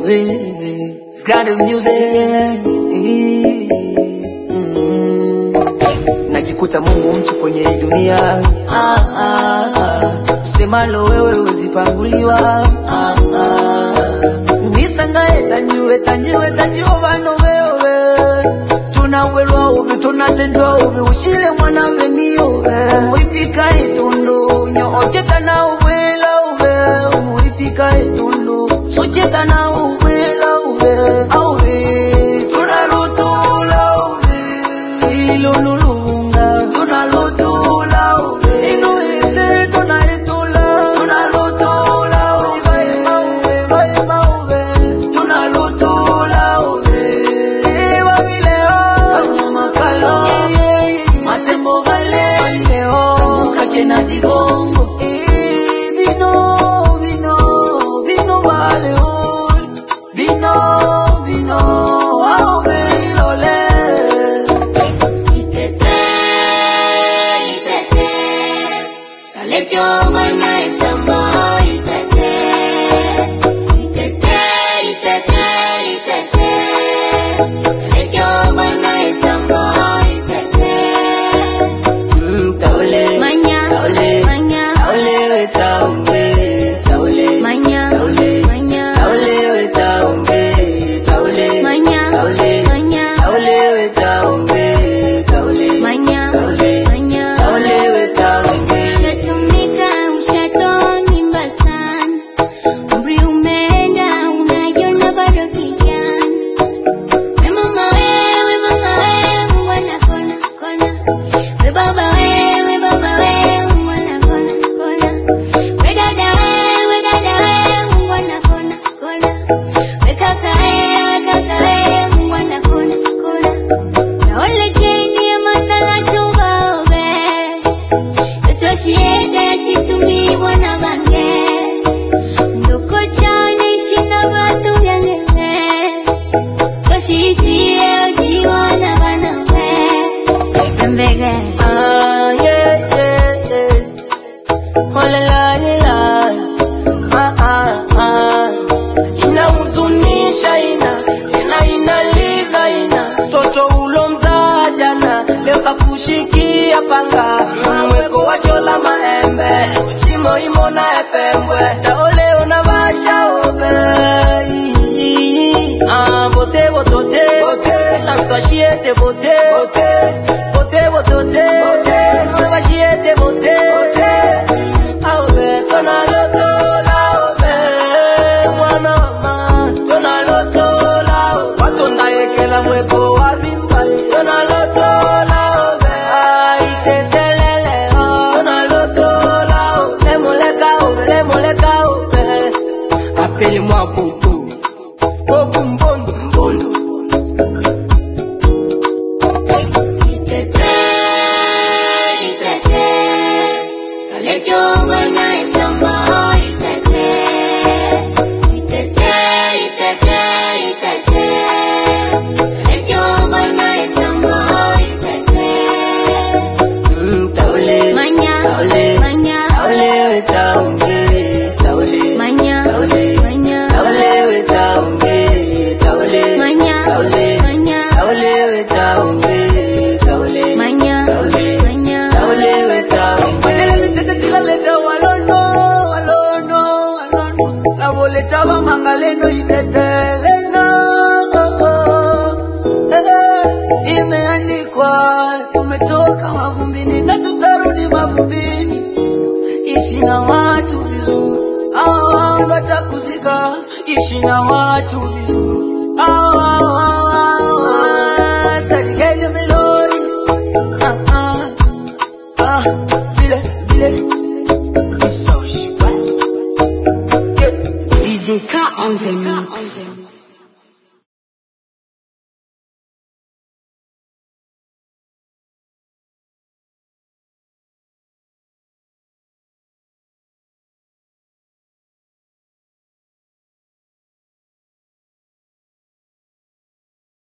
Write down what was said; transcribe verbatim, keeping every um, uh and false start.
It's got the music. Mm. Najikuta Mungu mtu kwenye hii dunia. Ah, ah, ah. Usemalo wewe uzipanguliwa. Ah, ah. Nisangae tanjue tanjue tanjue bano wewe. Tunawelwa ube tunatendwa ube ushile mwana venio ube. Muipika itundu nyo ocheta na ubela ube. Muipika itundu socheta na ubela ube. Aube tunalutula ube. Ilunulunga tunalutula ube. Inuise tunaitula tunalutula ube. Baima ube tunalutula ube. Ewa vileo kanyama kalo matembo vale vileo mukachena digongo. Vino vino vino vale ul vino vino aube ilole. Itete, itete, dale yo mana esamba. Itete, itete, itete, itete, dale yo mana esamba. Itete, Mm, taule maña, taule maña, taule we taule taule maña, taule maña, taule we taule taule maña, taule maña, taule we taule taule maña, taule maña. taule we taule. Ushatumika, ushatonyimba sana, umri umeenda, unajiona bado kijana. We mama we, we mama we, mwana kona, kona. We baba we, we baba we, mwana kona, kona. We dada we, we dada we, mwana kona, kona. We kaka we, we kaka we, mwana kona, kona. Na ole keni ya matala chuba obe. Associated, she to me wanna bange. Ndoko chani shinda batu byangene. Koshi chie chi wanna banawe. Mbege. Ah yeah yeah yeah. Oh la la la la. Ah ah ah. Inahuzunisha ina, ina inaliza ina. Toto ulomza jana, leo kakushikia panga. Mweko wachola maembe, uchimo imona epembwe. Taole unavasha obe. Ah bote botote, bote. Lankashiete bote, bote. Bote botote, bote. Unavashiete bote, bote. Aobe tonaloto laobe. Mwana mama tonaloto laobe. Watonda ekela mweko wabimba. Tonaloto laobe. Ai tetelele oh. Tonaloto laobe. Lemoleka obe, lemoleka obe. Appelle-moi Bobo. Bobo mbondo mbondo. Itete, itete, dale yo mana esamba. Itete, itete, itete, itete, dale yo mana esamba. Itete, Mm, taule maña, taule maña, taule we taule taule maña, taule maña, taule we taule taule maña, taule maña, taule we taule taule maña, taule maña. taule we taule. Wendele mitete tikaleta walono walono walono. La boleta wa mangaleno iteteleno. Eh, imeandikwa tumetoka mavumbini na tutarudi mavumbini. Ishi na watu vizuri, hao watakuzika. Ishi na watu vizuri, hao saligeni melodi. Ah ah ah, vile vile isoshi. Yeah. D J K on the mix.